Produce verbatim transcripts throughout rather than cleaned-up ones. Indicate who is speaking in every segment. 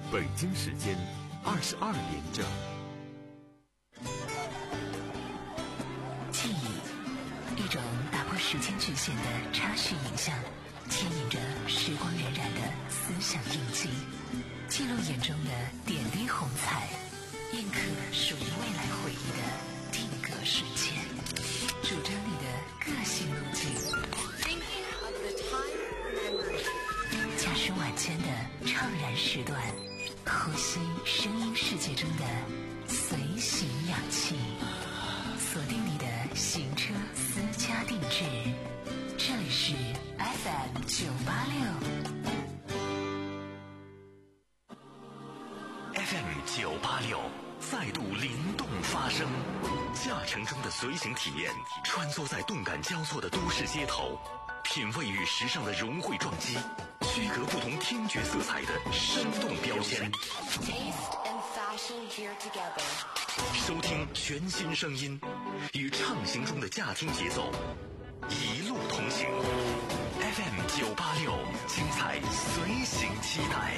Speaker 1: 北京时间二十二点整。
Speaker 2: 记忆，一种打破时间局限的插叙影像，牵引着时光荏苒的思想印记，记录眼中的点滴红彩，印刻属于未来回忆的定格瞬间，主张你的个性路径。驾驶晚间的怅然时段，呼吸声音世界中的随行氧气，锁定你的行车私家定制。这里是 F M 九八六
Speaker 3: F M 九八六再度灵动发声，驾乘中的随行体验，穿梭在动感交错的都市街头，品味与时尚的融汇撞击，区隔不同听觉色彩的生动标签。收听全新声音，与畅行中的驾听节奏一路同行。F M 九八六，精彩随行期待。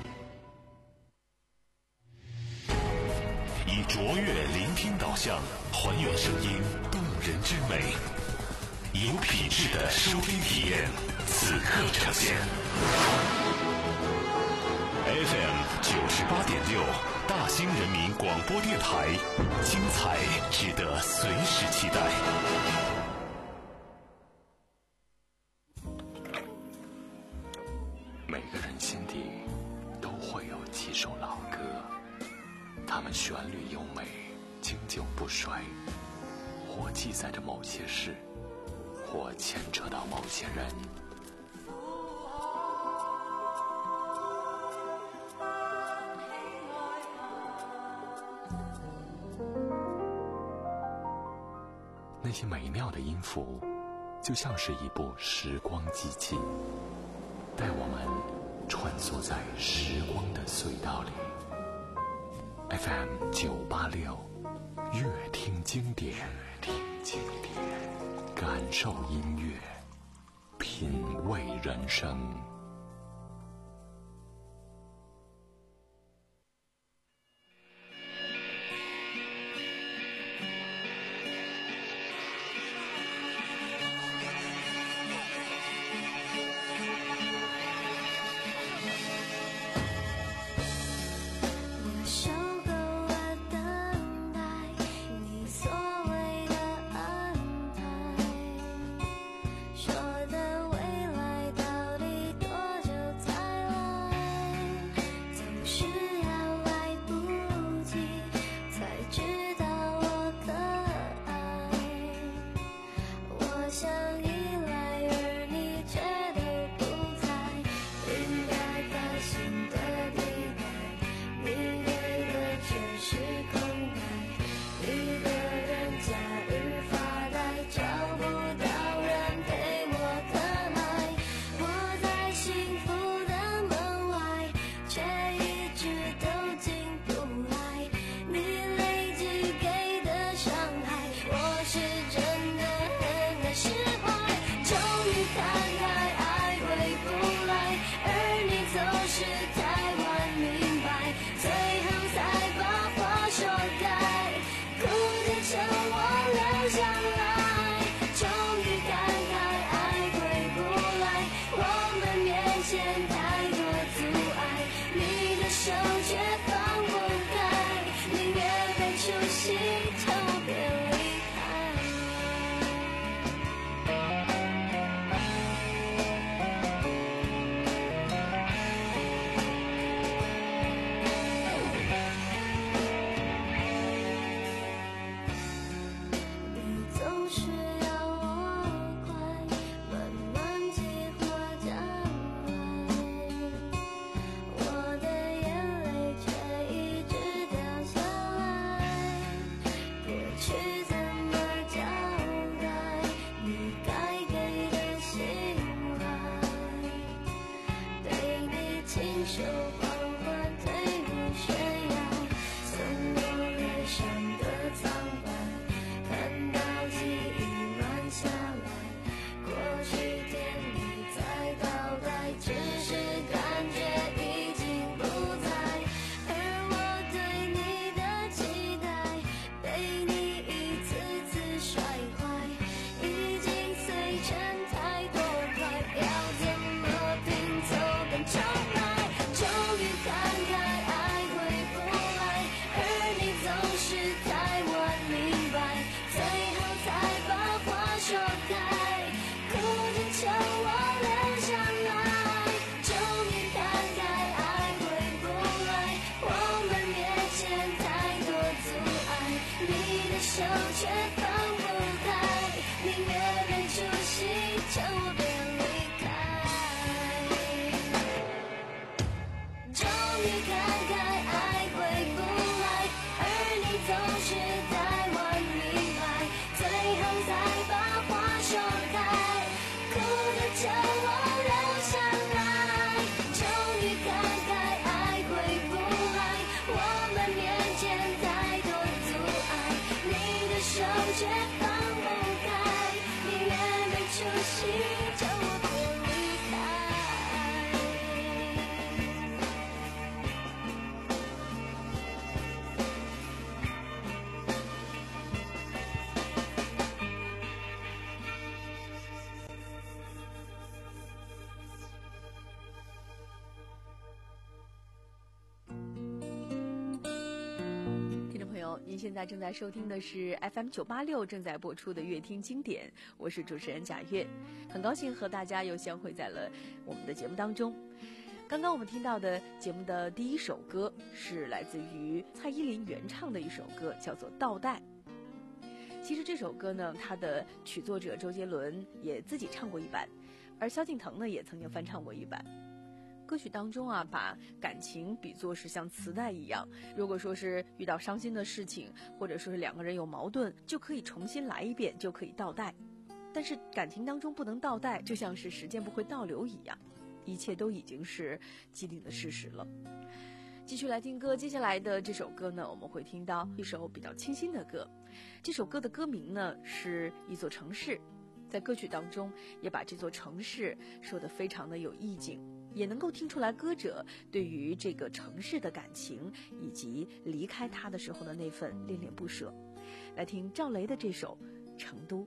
Speaker 3: 以卓越聆听导向，还原声音动人之美，有品质的收听体验，此刻呈现。F M 九十八点六，大兴人民广播电台，精彩值得随时期待。每个人心底都会有几首老歌，它们旋律优美，经久不衰，或记载着某些事，或牵扯到某些人。那些美妙的音符，就像是一部时光机器，带我们穿梭在时光的隧道里。F M 九八六，乐听经典，乐听经典，感受音乐，品味人生。
Speaker 4: 我的眼泪。 感慨爱回不来，而你总是在玩明白，最后才把话说开，哭的叫我留下来，终于感慨爱回不来，我们面前太多阻碍，你的手却放不开，宁愿没出息，叫我别离开。
Speaker 5: 听众朋友，您现在正在收听的是 F M 九八六正在播出的乐听经典，我是主持人贾月，很高兴和大家又相会在了我们的节目当中。刚刚我们听到的节目的第一首歌是来自于蔡依林原唱的一首歌，叫做《倒带》。其实这首歌呢，它的曲作者周杰伦也自己唱过一版，而萧敬腾呢也曾经翻唱过一版。歌曲当中啊，把感情比作是像磁带一样，如果说是遇到伤心的事情，或者说是两个人有矛盾，就可以重新来一遍，就可以倒带。但是感情当中不能倒带，就像是时间不会倒流一样，一切都已经是既定的事实了。继续来听歌，接下来的这首歌呢，我们会听到一首比较清新的歌。这首歌的歌名呢是一座城市，在歌曲当中也把这座城市说得非常的有意境，也能够听出来歌者对于这个城市的感情，以及离开它的时候的那份恋恋不舍。来听赵雷的这首《成都》。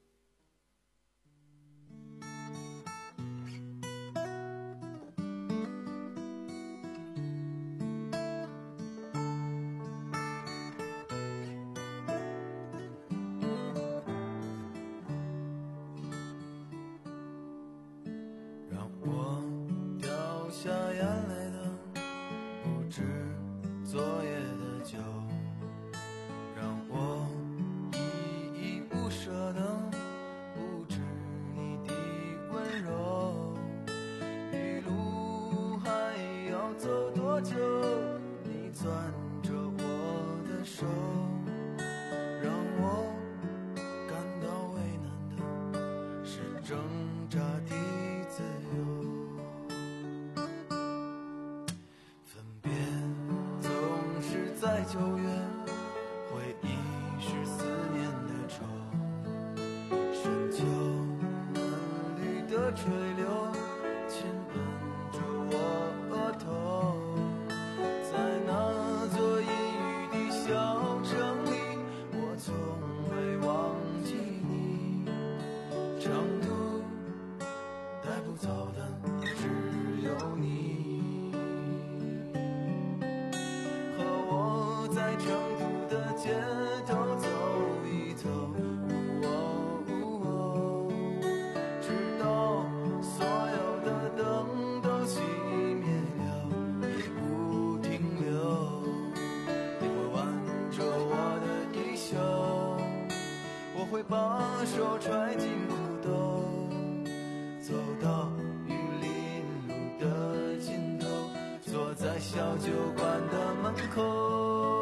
Speaker 6: 把手揣进裤兜，走到玉林路的尽头，坐在小酒馆的门口。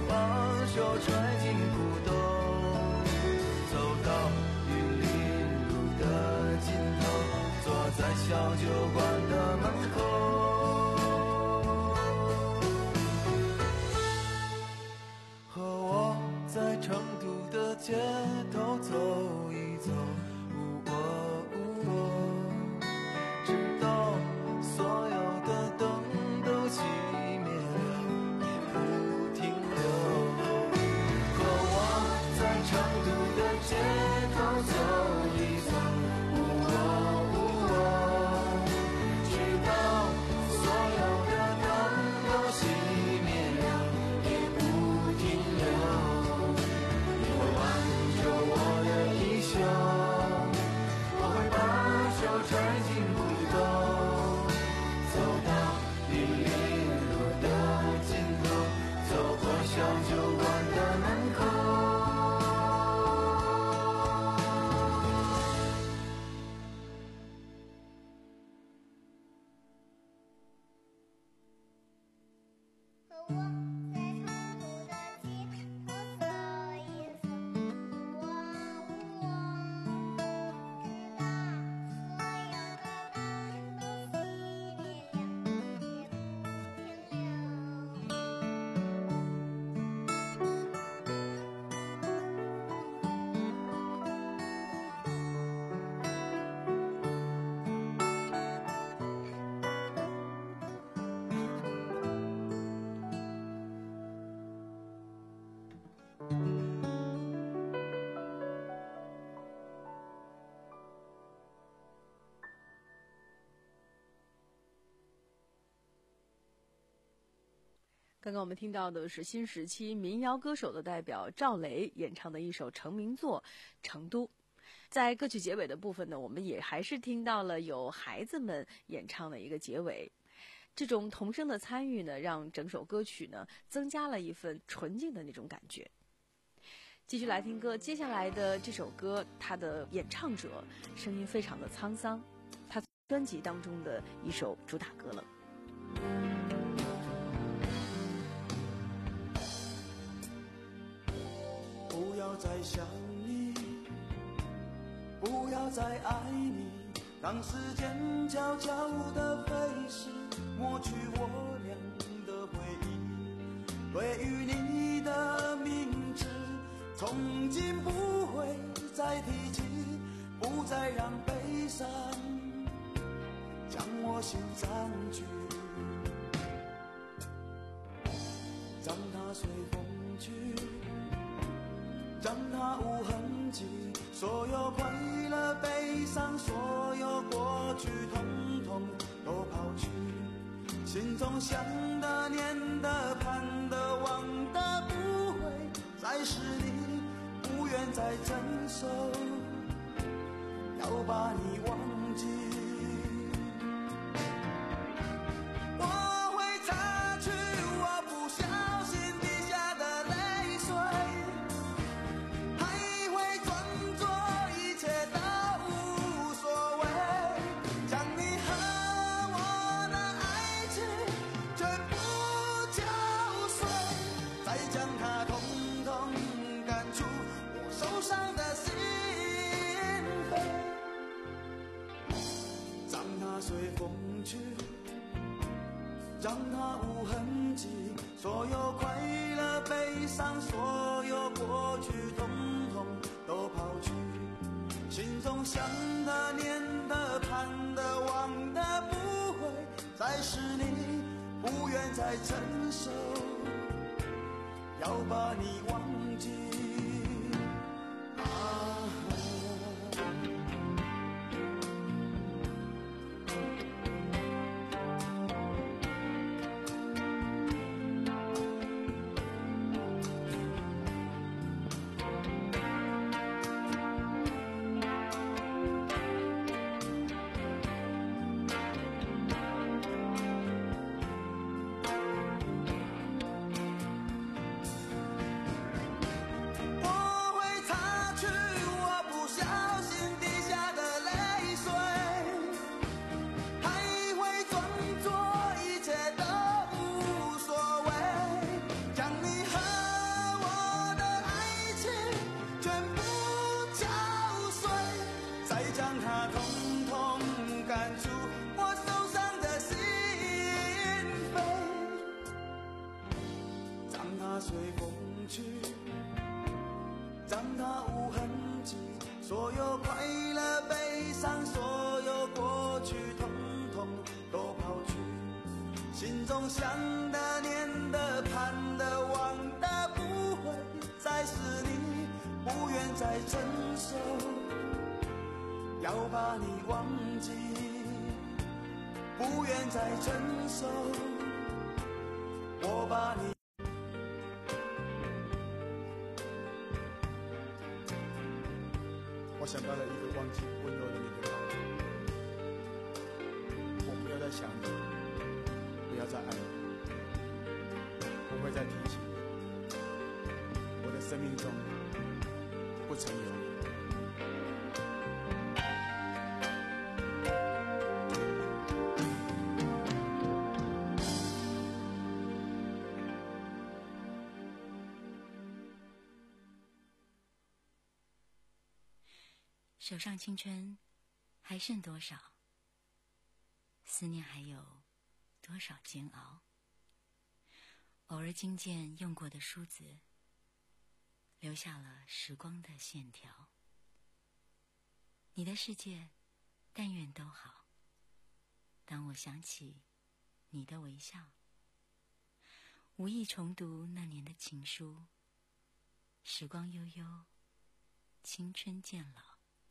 Speaker 6: 把手揣进裤兜，走到玉林路的尽头，坐在小酒馆的门口。和我在成都的街头走一走，哦哦哦，直到所有的灯都熄灭了，也不停留。和我在成都的街头走一走，哦哦哦，直到所有的灯都熄灭了，也不停留。你会挽着我的衣袖，我会把手揣进裤兜，走到玉林路的尽头，走过小酒馆的门口。
Speaker 4: 和我在成都的街头走一走，哦哦，直到所有的灯都熄灭了，也不停留。
Speaker 5: 刚刚我们听到的是新时期民谣歌手的代表赵雷演唱的一首成名作《成都》。在歌曲结尾的部分呢，我们也还是听到了有孩子们演唱的一个结尾。这种童声的参与呢，让整首歌曲呢增加了一份纯净的那种感觉。继续来听歌，接下来的这首歌，它的演唱者声音非常的沧桑，他专辑当中的一首主打歌了。
Speaker 7: 不要再想你，不要再爱你，让时间悄悄地飞逝，抹去我俩的回忆。对于你的名字，从今不会再提起，不再让悲伤将我心占据，让它随风去，让它无痕迹，所有快乐悲伤，所有过去统统都抛去，心中想的念的盼的望的不会再是你，不愿再承受，要把你忘记。我会擦去我不小心滴下的泪水，还会装作一切都无所谓，将你和我的爱情全部搅碎，再将它统统赶出我受伤的心扉，让它随风去，让它无痕迹，所有快乐悲伤，所有过去统统都抛去，心中想的念的盼的望的不会再是你，不愿再承受，要把你忘记啊。 它随风去，让它无痕迹，所有快乐悲伤，所有过去统统都抛去，心中想的念的盼的望的不会再是你，不愿再承受，要把你忘记，不愿再承受，我把你我想到了一个忘记温柔的你的方法，我不要再想你，不要再爱你，不会再提起你，我的生命中不曾有你。
Speaker 8: 手上青春还剩多少？思念还有多少煎熬？偶尔惊见用过的梳子，留下了时光的线条。你的世界，但愿都好。当我想起你的微笑，无意重读那年的情书。时光悠悠，青春渐老。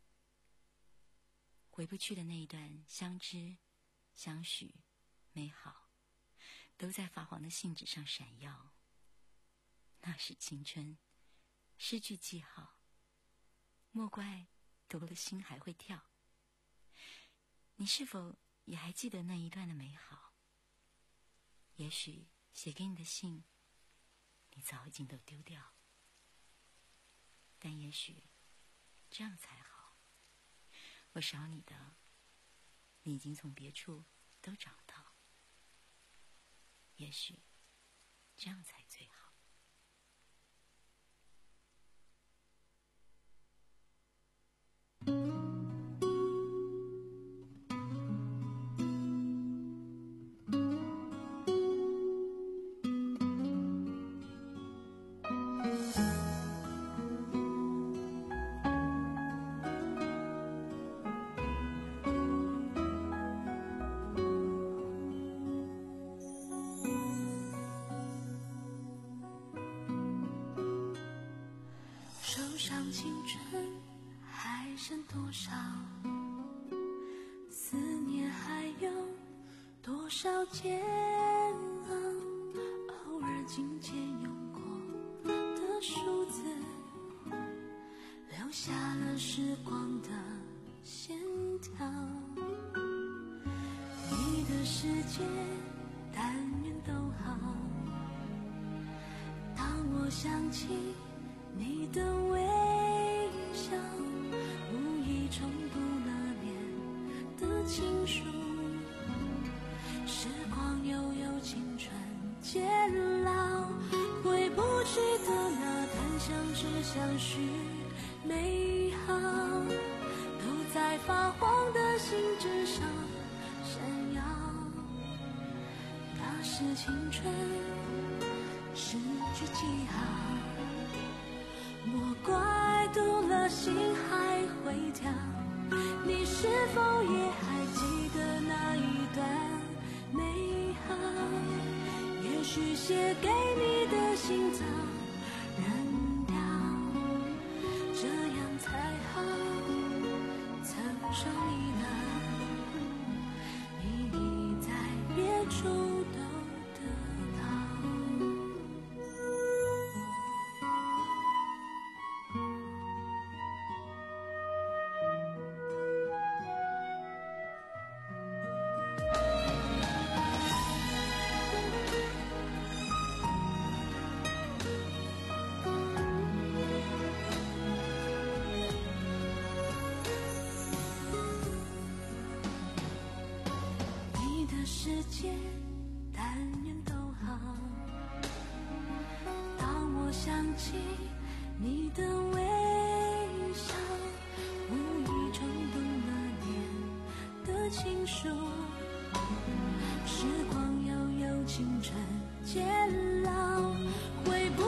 Speaker 8: 回不去的那一段相知、相许、美好，都在发黄的信纸上闪耀。那是青春，失去记号，莫怪读了心还会跳。你是否也还记得那一段的美好？也许写给你的信，你早已经都丢掉，但也许这样才好。我少你的，你已经从别处都找到，也许这样才最好。
Speaker 4: 青春还剩多少？思念还有多少煎熬？偶尔紧接用过的梳子，留下了时光的线条。你的世界，但愿都好。当我想起你的微笑，无意重读那年的情书。时光悠悠，青春渐老，回不去的那段相知相许美好，都在发黄的信纸上闪耀。那是青春，失去记号，莫怪读了心还会跳。你是否也还记得那一段美好？也许写给你的信早扔掉，这样才好。曾说你了，你已在别处都得到。世界但愿都好。当我想起你的微笑，无意冲动那年的情书。时光悠悠，青春渐老，回不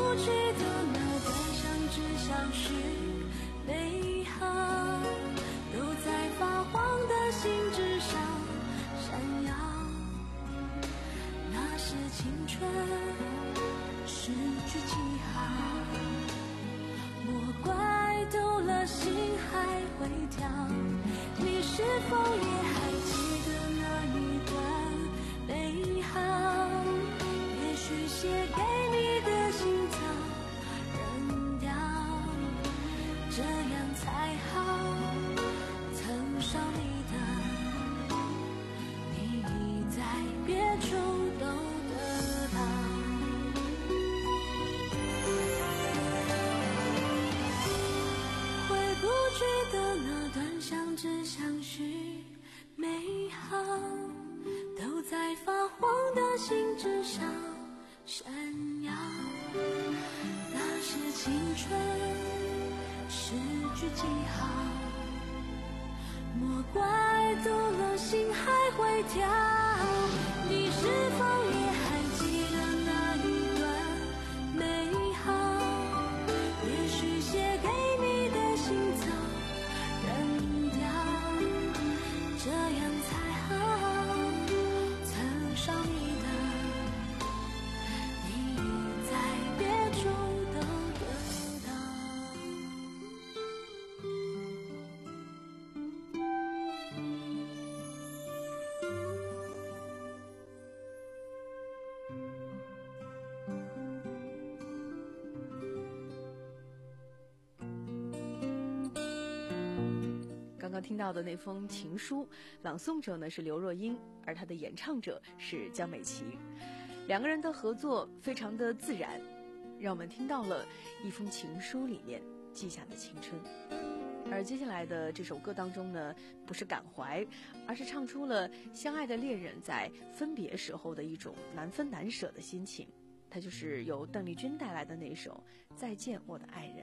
Speaker 4: 去的那段相知相许美好，都在发黄的信纸上闪耀。那是青春诗句记号，莫怪读了心还会跳。你是否也还记得那一段美好？也许写给你的信早扔掉，这样才好。曾伤你的，你已在别处都得到。
Speaker 5: 刚刚听到的那封情书，朗诵者呢是刘若英，而她的演唱者是江美琪。两个人的合作非常的自然，让我们听到了一封情书里面记下的青春。而接下来的这首歌当中呢，不是感怀，而是唱出了相爱的恋人在分别时候的一种难分难舍的心情。它就是由邓丽君带来的那首《再见我的爱人》。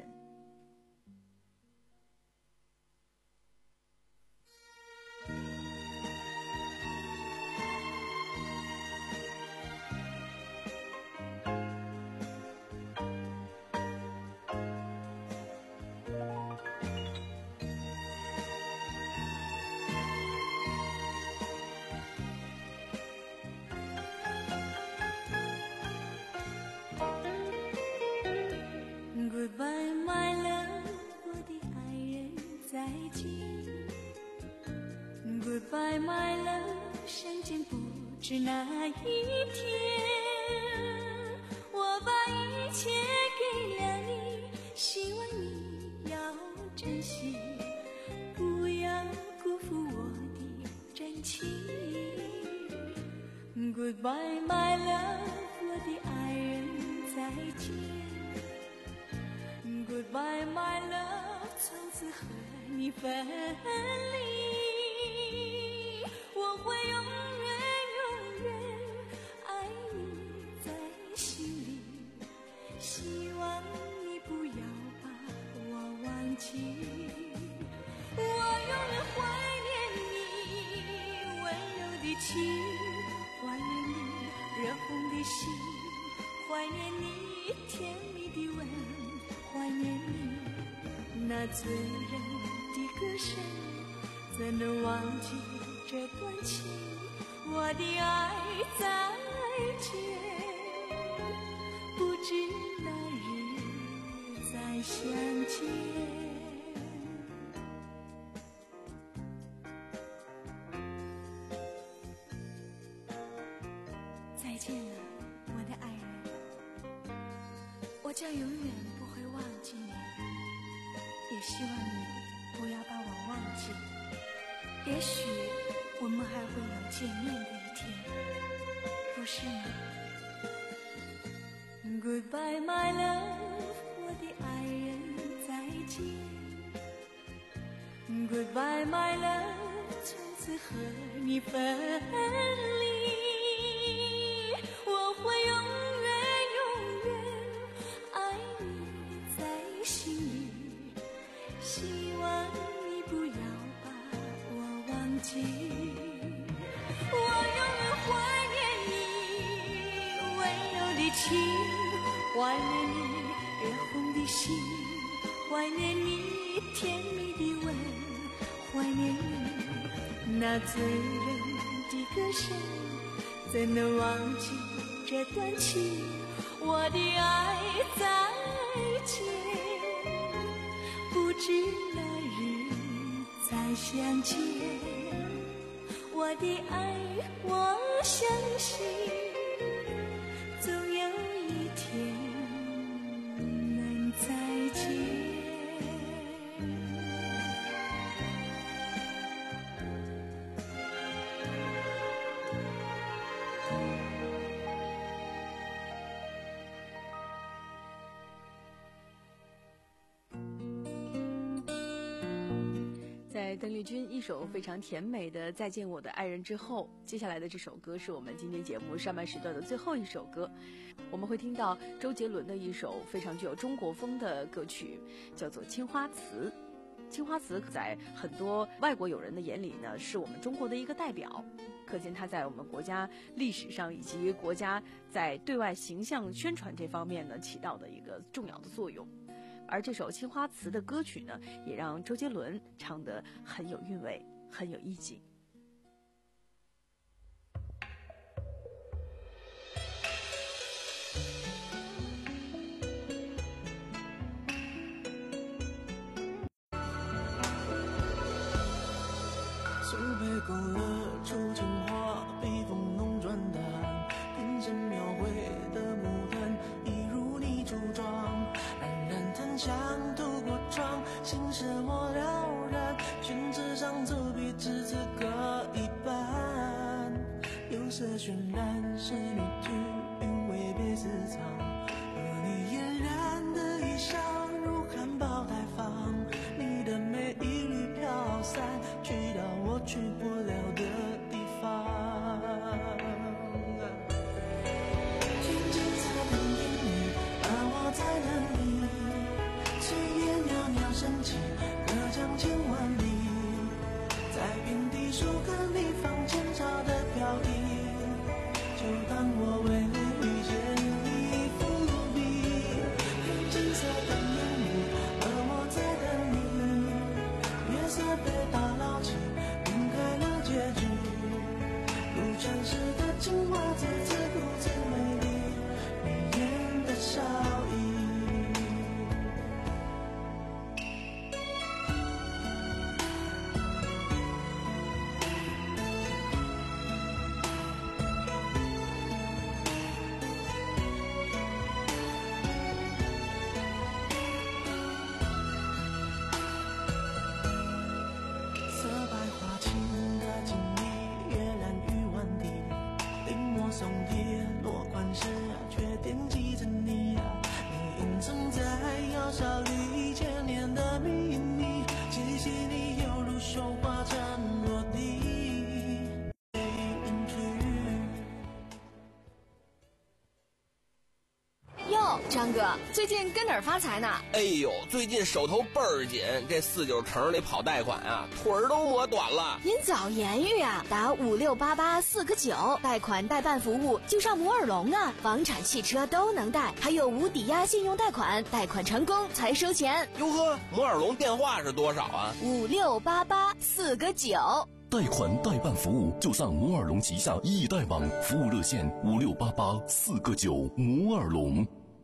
Speaker 4: Goodbye, my love， 我的爱人，再见。Goodbye, my love， 相见不知哪一天。我把一切给了你，希望你要珍惜，不要辜负我的真情。Goodbye, my love， 我的爱人，再见。Goodbye, my love， 从此和你分离，我会永远永远爱你在心里，希望你不要把我忘记。我永远怀念你温柔的情，怀念你热红的心，怀念你甜蜜的吻，怀念你那醉人的歌声，怎能忘记这段情？我的爱再见，不知哪日再相见。再见了，我的爱人，我将永远不会忘记你，也希望你不要把我忘记。也许我们还会有见面的一天，不是吗？ Goodbye, my love， 我的爱人，再见。Goodbye, my love， 从此和你分离，我会永远永远爱你在心里，希望你不要把我忘记。我永远怀念你温柔的情，怀念你热红的心，怀念你甜蜜的吻，怀念你那醉人的歌声，怎能忘记这段情？我的爱再见，不知哪日再相见。我的爱，我相信总有一天能再见。
Speaker 5: 在邓丽君一首非常甜美的《再见我的爱人》之后，接下来的这首歌是我们今天节目上半时段的最后一首歌。我们会听到周杰伦的一首非常具有中国风的歌曲，叫做《青花瓷》。青花瓷在很多外国友人的眼里呢，是我们中国的一个代表，可见它在我们国家历史上以及国家在对外形象宣传这方面呢起到的一个重要的作用。而这首《青花瓷》的歌曲呢，也让周杰伦唱得很有韵味，很有意境。
Speaker 7: 苏北勾勒出情花，笔锋浓转淡，平生描绘的牡丹，一如你梳妆，冉冉檀香透过窗，心事我了然，宣纸上走笔只字各一半，有色渲染是女句，韵味别私藏，和你嫣然的衣裳如含苞待放，你的美一缕飘散，去到我去不了的地方。静静在等你，而我在等你，岁月袅袅升起，隔江千万里，在遍地树根里放前朝的飘逸，就当我为你遇见你伏笔，用金色的烟雾，而我在等你，月色被打捞起，晕开了结局，如传世的青花瓷，自顾自美丽，眉眼的笑意。色白花青的锦衣，跃然于万地，临摹松铁落款时，却惦记着你啊，你隐藏在窑烧里千年的秘密，细细你犹如绣花针落地，被隐去。
Speaker 9: 哟，张哥，最近跟哪儿发财呢？
Speaker 10: 哎呦，最近手头倍儿紧，这四九城里跑贷款啊，腿儿都磨短了。
Speaker 9: 您早言语啊，打五六八八四个九，贷款代办服务就上摩尔龙啊，房产、汽车都能贷，还有无抵押信用贷款，贷款成功才收钱。
Speaker 10: 哟呵，摩尔龙电话是多少啊？
Speaker 9: 五六八八四个九。
Speaker 11: 贷款代办服务就上摩尔龙旗下易贷网，服务热线五六八八四个九，摩尔龙。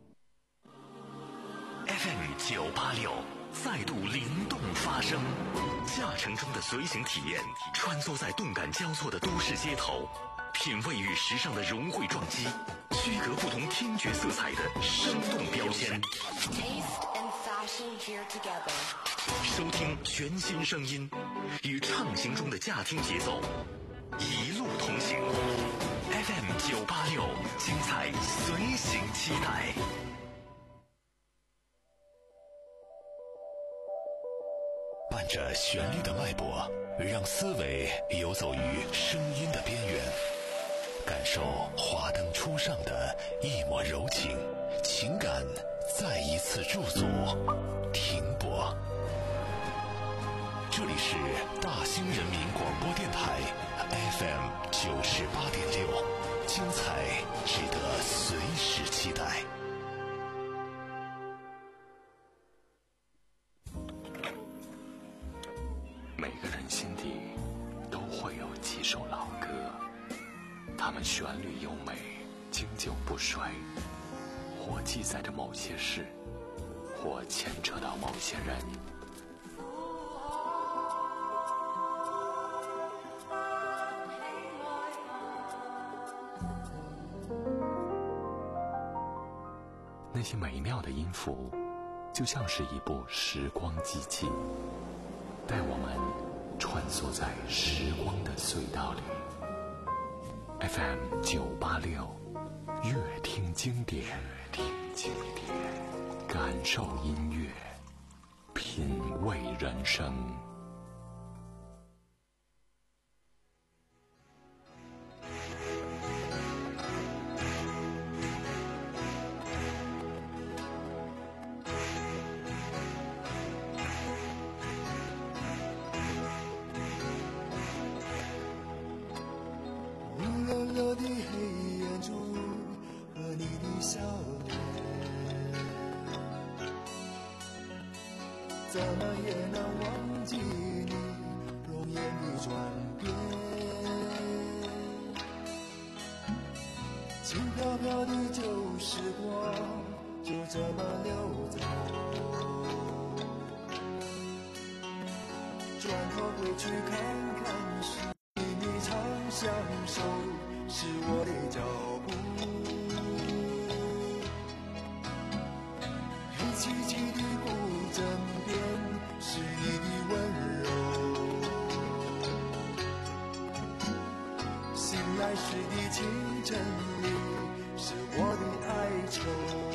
Speaker 3: F M 九八六再度灵动发声，驾乘中的随行体验，穿梭在动感交错的都市街头，品味与时尚的融汇撞击，区隔不同听觉色彩的生动标签。收听全新声音，与畅行中的驾听节奏，一路同行。F M 九八六，精彩随行期待。伴着旋律的脉搏，让思维游走于声音的边缘，感受华灯初上的一抹柔情，情感再一次驻足停泊。这里是大兴人民广播电台 F M 九十八点六，精彩值得随时期待。 每个人心底都会有几首老歌，它们旋律优美，经久不衰，或记载着某些事，或牵扯到某些人。那些美妙的音符，就像是一部时光机器，带我们穿梭在时光的隧道里。F M 九八六，乐听经典，乐听经典，感受音乐，品味人生。
Speaker 7: 流的黑眼珠和你的笑脸，怎么也能忘记你容颜的转变。轻飘飘的旧时光就这么溜走，转头回去看看是你常相守，是我的脚步，黑漆漆的古镇边是你的温柔，醒来时的清晨里是我的哀愁。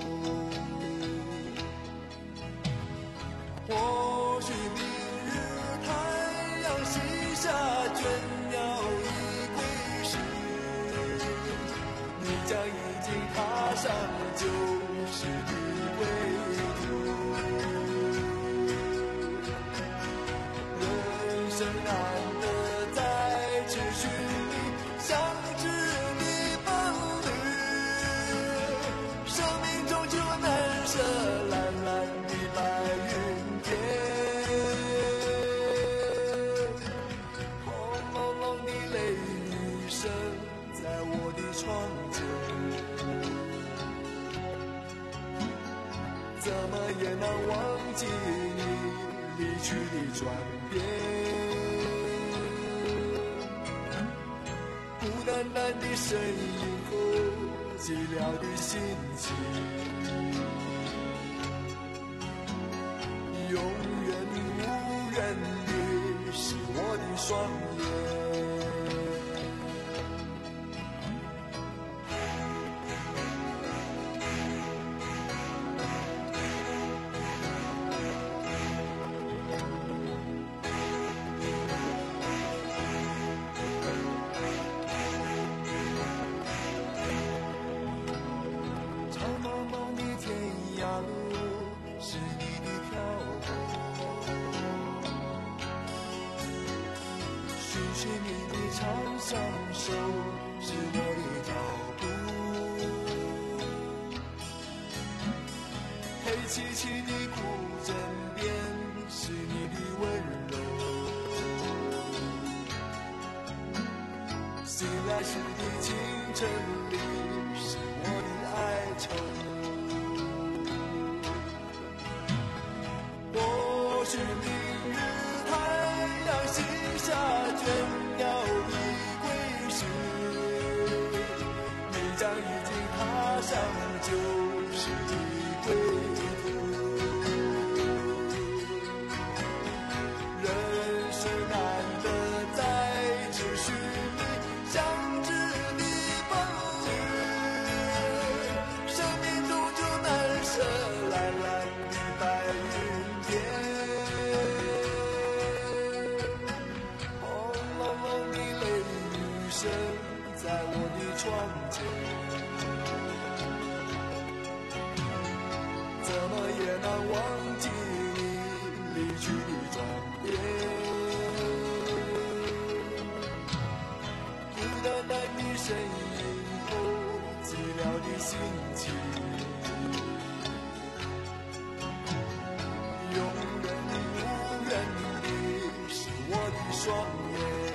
Speaker 7: 或许明日太阳西下，倦鸟已归时，你将已经踏上旧时的归途。人生难得再次寻觅相知的伴侣，生命终究难舍蓝蓝的白云天。轰隆隆的雷雨声在我的窗前，怎么也难忘记你离去的转变。孤单单的身影和寂寥的心情，永远无缘的是我的双眼。长茫茫的天涯路是你的漂泊，寻寻觅觅长相守是我的脚步，黑漆漆的古镇边是你的温柔，醒来时的清晨里是我的哀愁。或许明日太阳西下，倦鸟已归时，你将已经踏上旧时的归途。人生难得再次寻觅相知的伴侣，生命终究难舍蓝蓝的白云天。轰隆隆的雷雨声在我的窗前，怎么也难忘记你离去的转变。孤单单的身影后寂寥的心情，永远无缘的是我的双眼。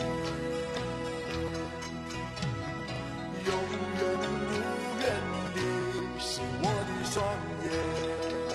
Speaker 7: 永远无缘的是我的双眼。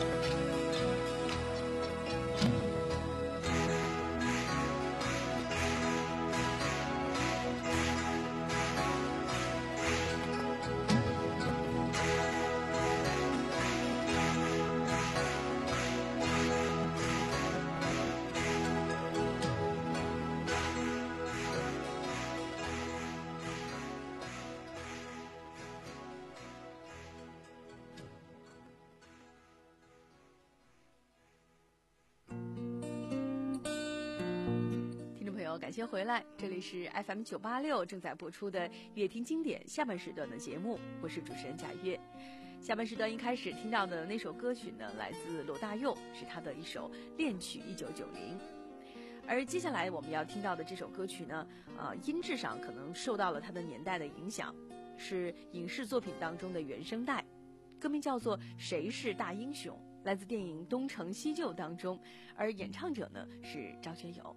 Speaker 5: 感谢回来，这里是 F M 九八六正在播出的乐听经典下半时段的节目，我是主持人贾月。下半时段一开始听到的那首歌曲呢，来自罗大佑，是他的一首恋曲一九九零。 而接下来我们要听到的这首歌曲呢，呃，音质上可能受到了它的年代的影响，是影视作品当中的原声带，歌名叫做《谁是大英雄》，来自电影《东成西就》当中，而演唱者呢是张学友。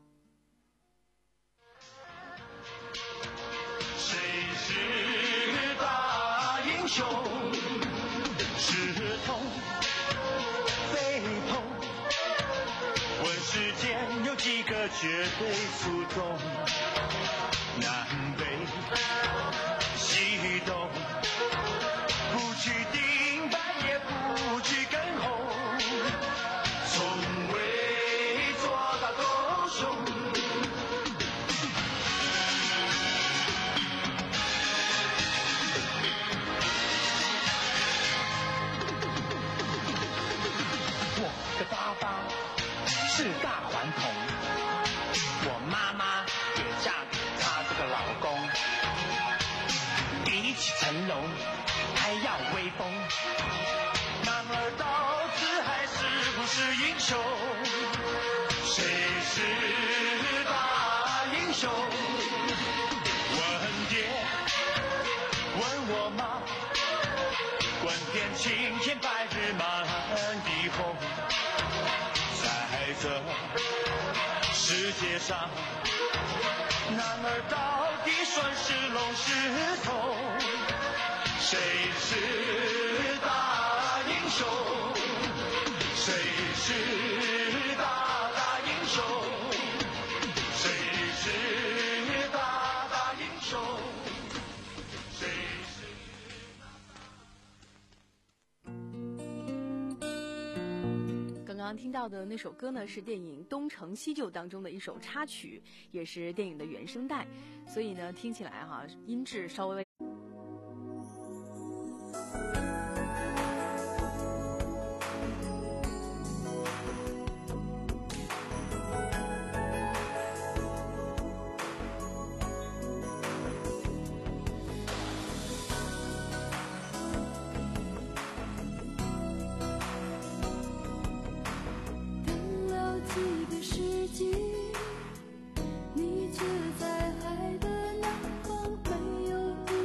Speaker 12: 谁是大英雄？是痛非痛？问世间有几个绝对服从？南北西东，不去顶白也不去跟红，从未做到斗雄。我的爸爸是大顽童，我妈妈也嫁给他这个老公，比起成龙还要威风，男儿到底还是不是英雄？谁是大英雄？问爹问我妈，问遍青天白日满地红，在这世界上，男儿到底算是龙是凤？谁是大英雄？谁是大大英雄？谁是大大英雄？谁是？
Speaker 5: 刚刚听到的那首歌呢，是电影《东成西就》当中的一首插曲，也是电影的原声带，所以呢，听起来哈，音质稍微。
Speaker 4: 你却在海的南方，没有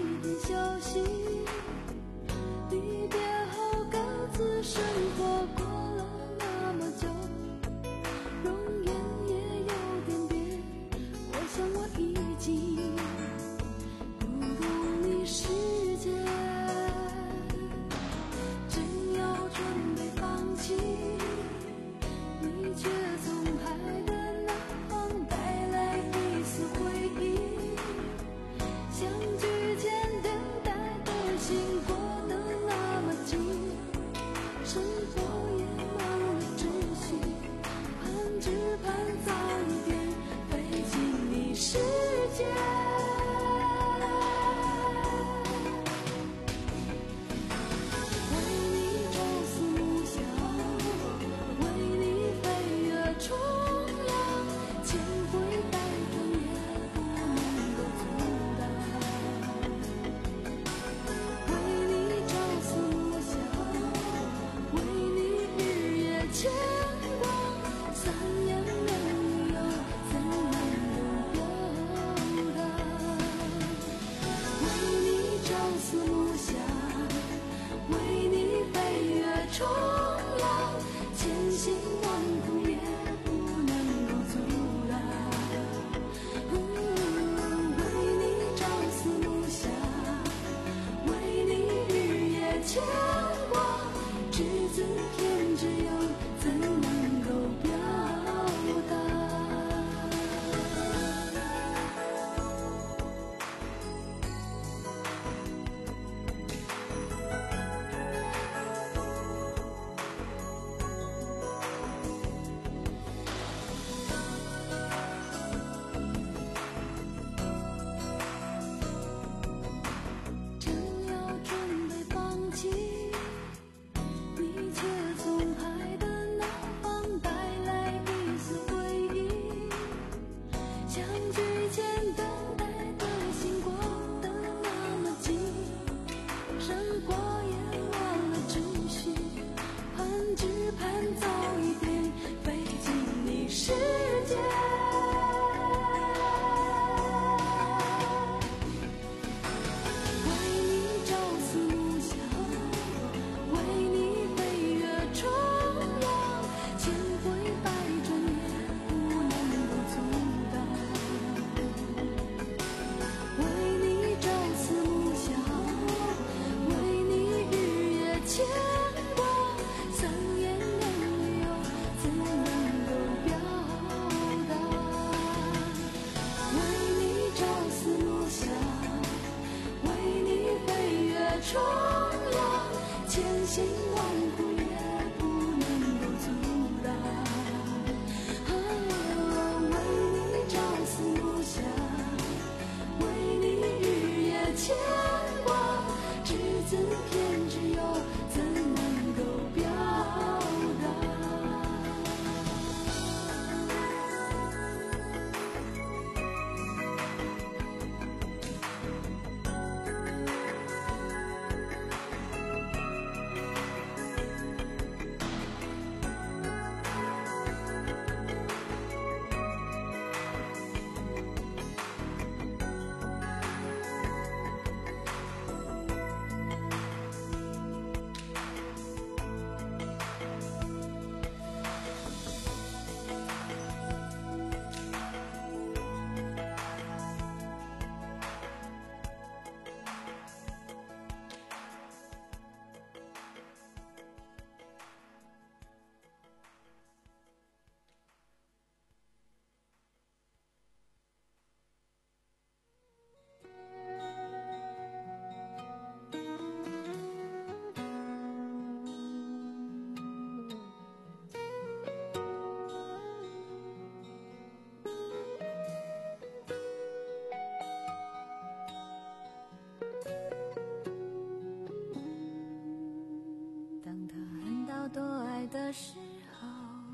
Speaker 4: 的时候，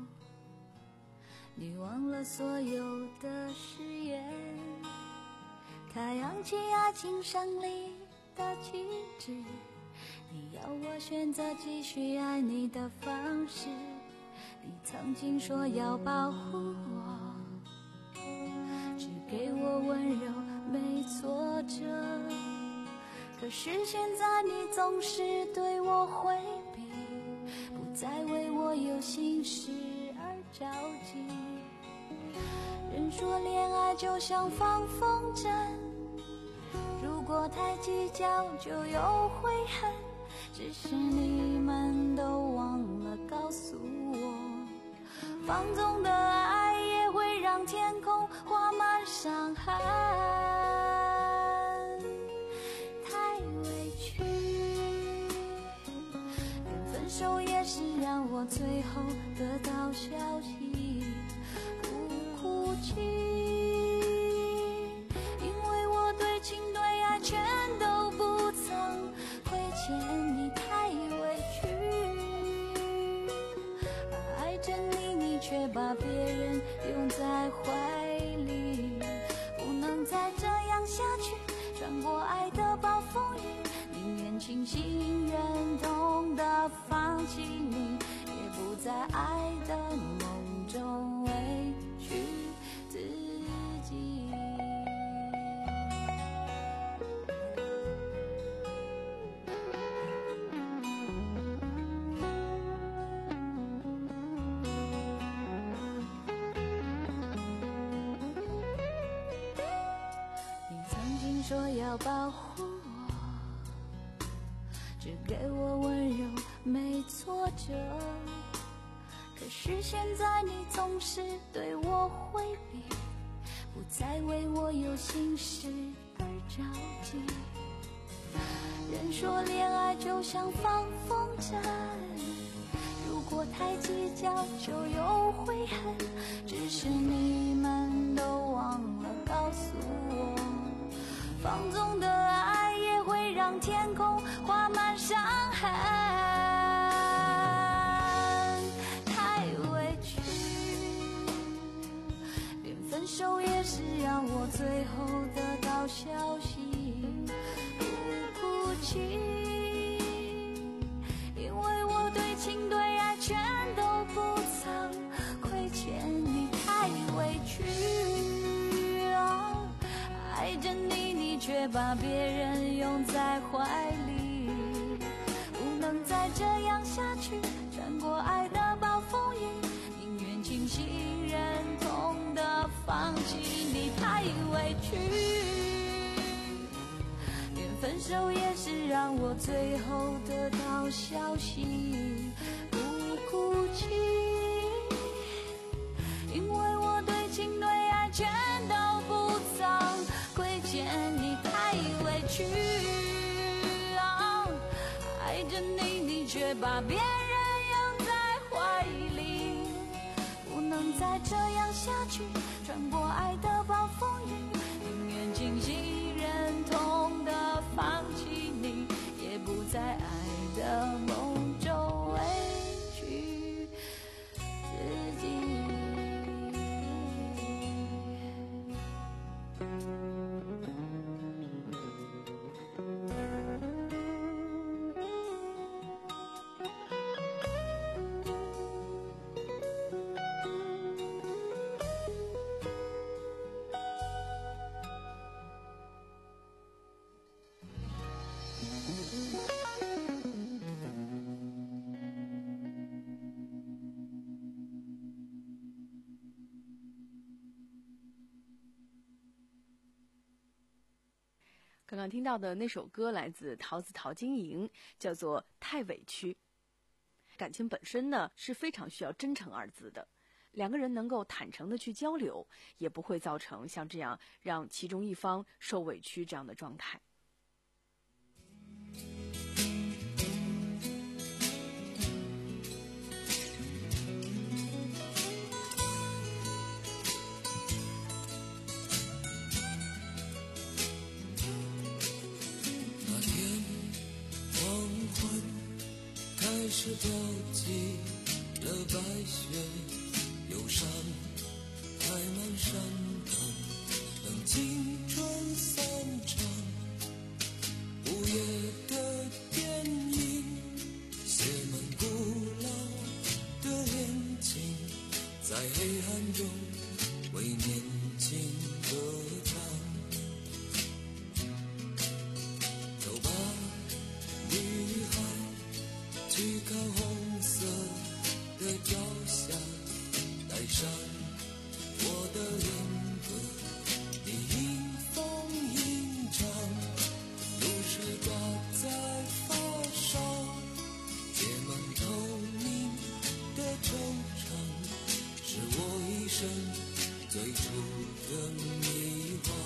Speaker 4: 你忘了所有的誓言，它扬起爱情胜利的旗帜，你要我选择继续爱你的方式。你曾经说要保护我，只给我温柔没挫折，可是现在你总是对我回避，不再为我有心事而着急。人说恋爱就像放风筝，如果太计较就有悔恨，只是你们都忘了告诉我，放纵的爱也会让天空挂满伤痕。太委屈，连分手也是让我最后得到消息，不哭泣，因为我对情对爱全都不曾亏欠你，太委屈。爱着你，你却把别人拥在怀里，不能再这样下去，穿过爱的暴风雨，宁愿清醒忍痛的放弃你，也不在爱的梦中委屈自己。你曾经说要保护我，只给我温柔没挫折，可是现在你总是对我回避，不再为我有心事而着急。人说恋爱就像放风筝，如果太计较就有悔恨，只是你们都忘了告诉我，放纵的爱也会让天空挂满伤痕。太委屈，连分手也是让我最后得到消息，不哭泣，因为我对情对爱全都不曾亏欠你，太委屈。哦，爱着你，你却把别人拥在怀里，不能再这样下去，穿过爱的暴风雨，宁愿清醒忍痛的放弃你，太委屈。连分手也是让我最后得到消息，不哭泣，因为我对情对爱全都不曾亏欠你，太委屈。哦，爱着你，你却把别人拥在怀里，不能再这样下去，穿过爱的暴风雨，宁愿清醒忍痛的放弃你，也不在爱的梦中委屈自己。
Speaker 5: 刚刚听到的那首歌来自桃子陶晶莹，叫做《太委屈》。感情本身呢是非常需要真诚二字的，两个人能够坦诚的去交流，也不会造成像这样让其中一方受委屈这样的状态。
Speaker 13: 那天黄昏开始飘起在雪，忧伤开满山岗，等青春散场。午夜的电影写满古老的恋情，在黑暗中为年轻歌唱。走吧，女孩，去看红色的朝霞，带上我的恋歌，你迎风吟唱，露水挂在发梢，结满透明的惆怅，是我一生最初的迷惘。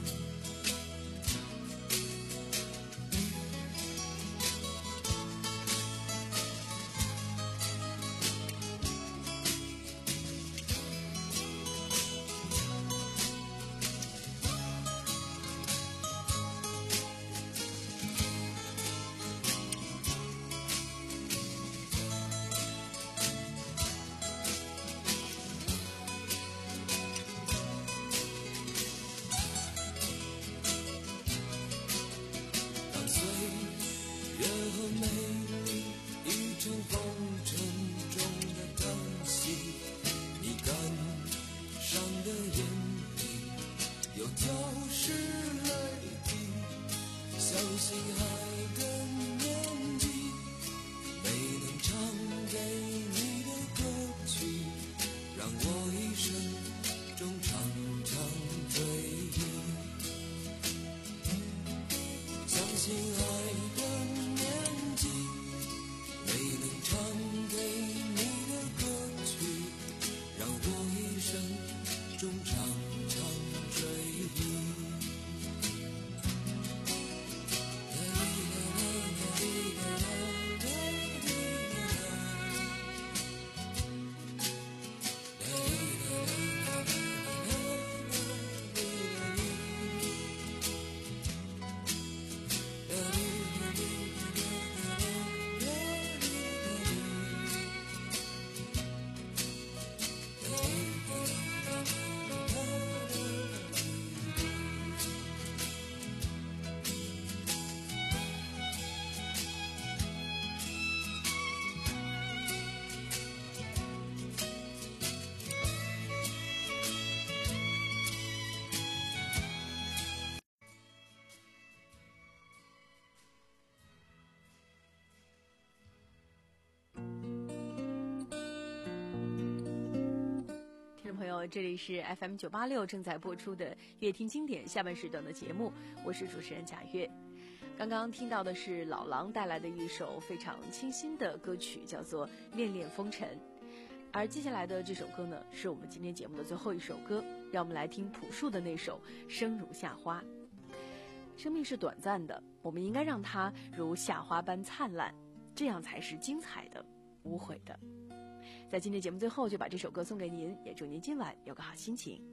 Speaker 5: 朋友，这里是 F M 九八六正在播出的乐听经典下半时段的节目，我是主持人贾月。刚刚听到的是老狼带来的一首非常清新的歌曲，叫做《恋恋风尘》。而接下来的这首歌呢，是我们今天节目的最后一首歌，让我们来听朴树的那首《生如夏花》。生命是短暂的，我们应该让它如夏花般灿烂，这样才是精彩的、无悔的。在今天节目最后，就把这首歌送给您，也祝您今晚有个好心情。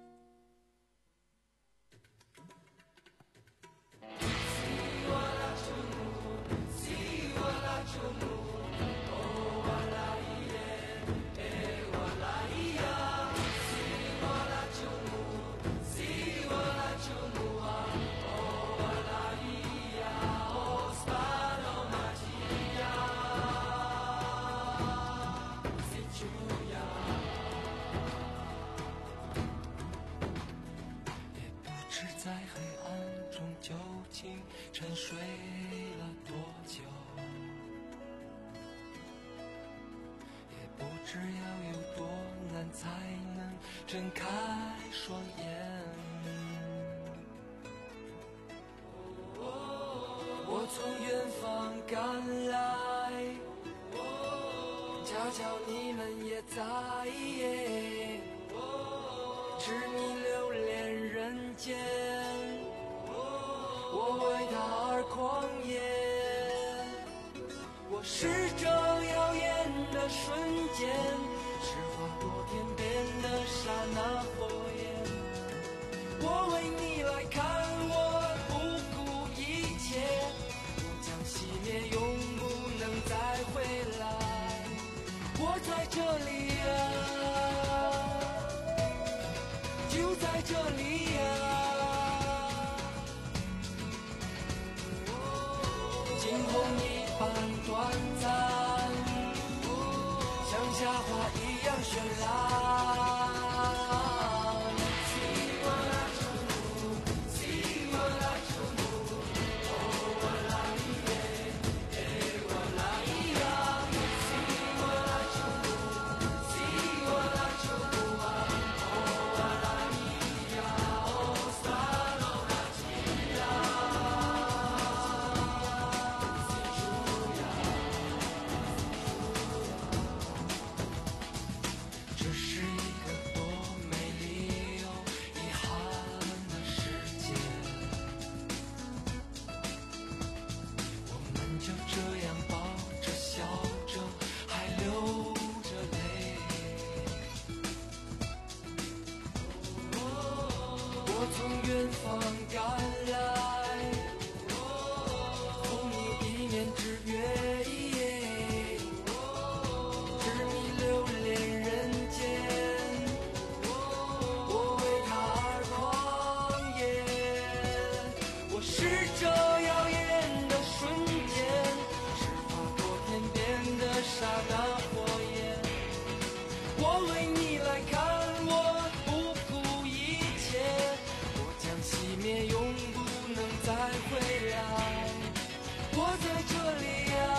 Speaker 13: 沉睡了多久，也不知要有多难才能睁开双眼。我从远方赶来，恰巧你们也在，痴迷留恋人间，我为他而狂野，我是这耀眼的瞬间，是划过天边的刹那火焰。我为你来看，我不顾一切，不将熄灭，永不能再回来。我
Speaker 6: 在这里呀，就在这里呀，惊鸿一般短暂，像夏花一样绚烂。远方赶来，送你一面之约，执迷留恋人间，我为他而狂野。我是这耀眼的瞬间，是划过天边的刹那火焰。我为你来看，我不顾一切。熄灭，永不能再回来。我在这里呀，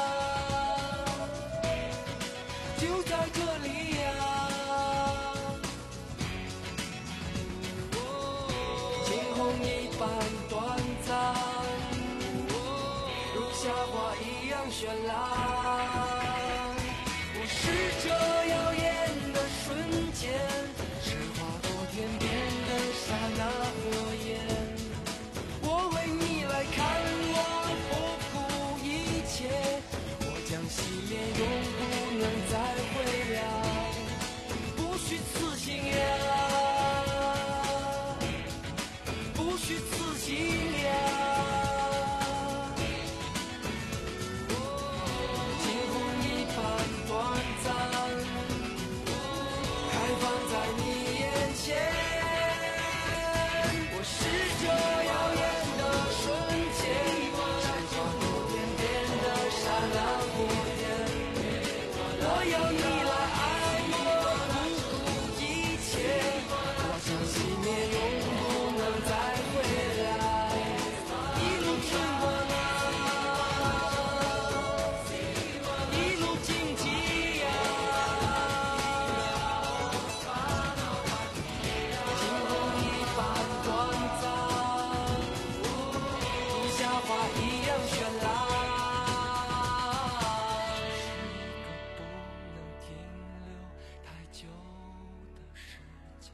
Speaker 6: 就在这里呀。惊鸿一般短暂，如夏花一样绚烂。我是这耀眼的瞬间，是划过天边的刹那火焰。我为你来看，我不顾一切，我将熄灭，永不能再回来。不虚此行呀，不虚此行呀。惊鸿一般短暂，开放在你眼前。我是这耀眼的瞬间，是划过天边的刹那火焰。我要你来爱我，不顾一切，我将熄灭，永不能再回来。一路平稳啊，一路荆棘呀。惊鸿一般短暂，如夏花一样绚烂。是一个不能停留太久的时间。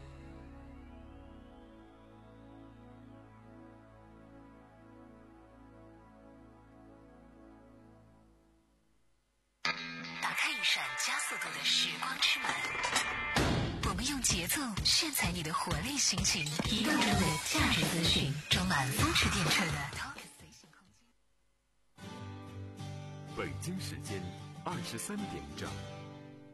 Speaker 2: 打开一扇加速度的时光之门，我们用节奏炫彩你的活力心情，移动中的价值资讯，装满风驰电掣的 Talk 随行空间。
Speaker 1: 北京时间二十三点整。